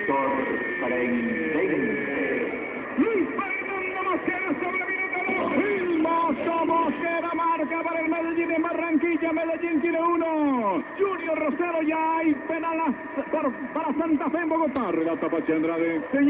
sector Prendense. Luis Fernando Mosquera sobre minuto 2. El Mozo Mosquera marca para el Medellín en Barranquilla. Medellín tiene 1. Junior Rosero, ya hay penal para Santa Fe en Bogotá. Relata Pachi Andrade.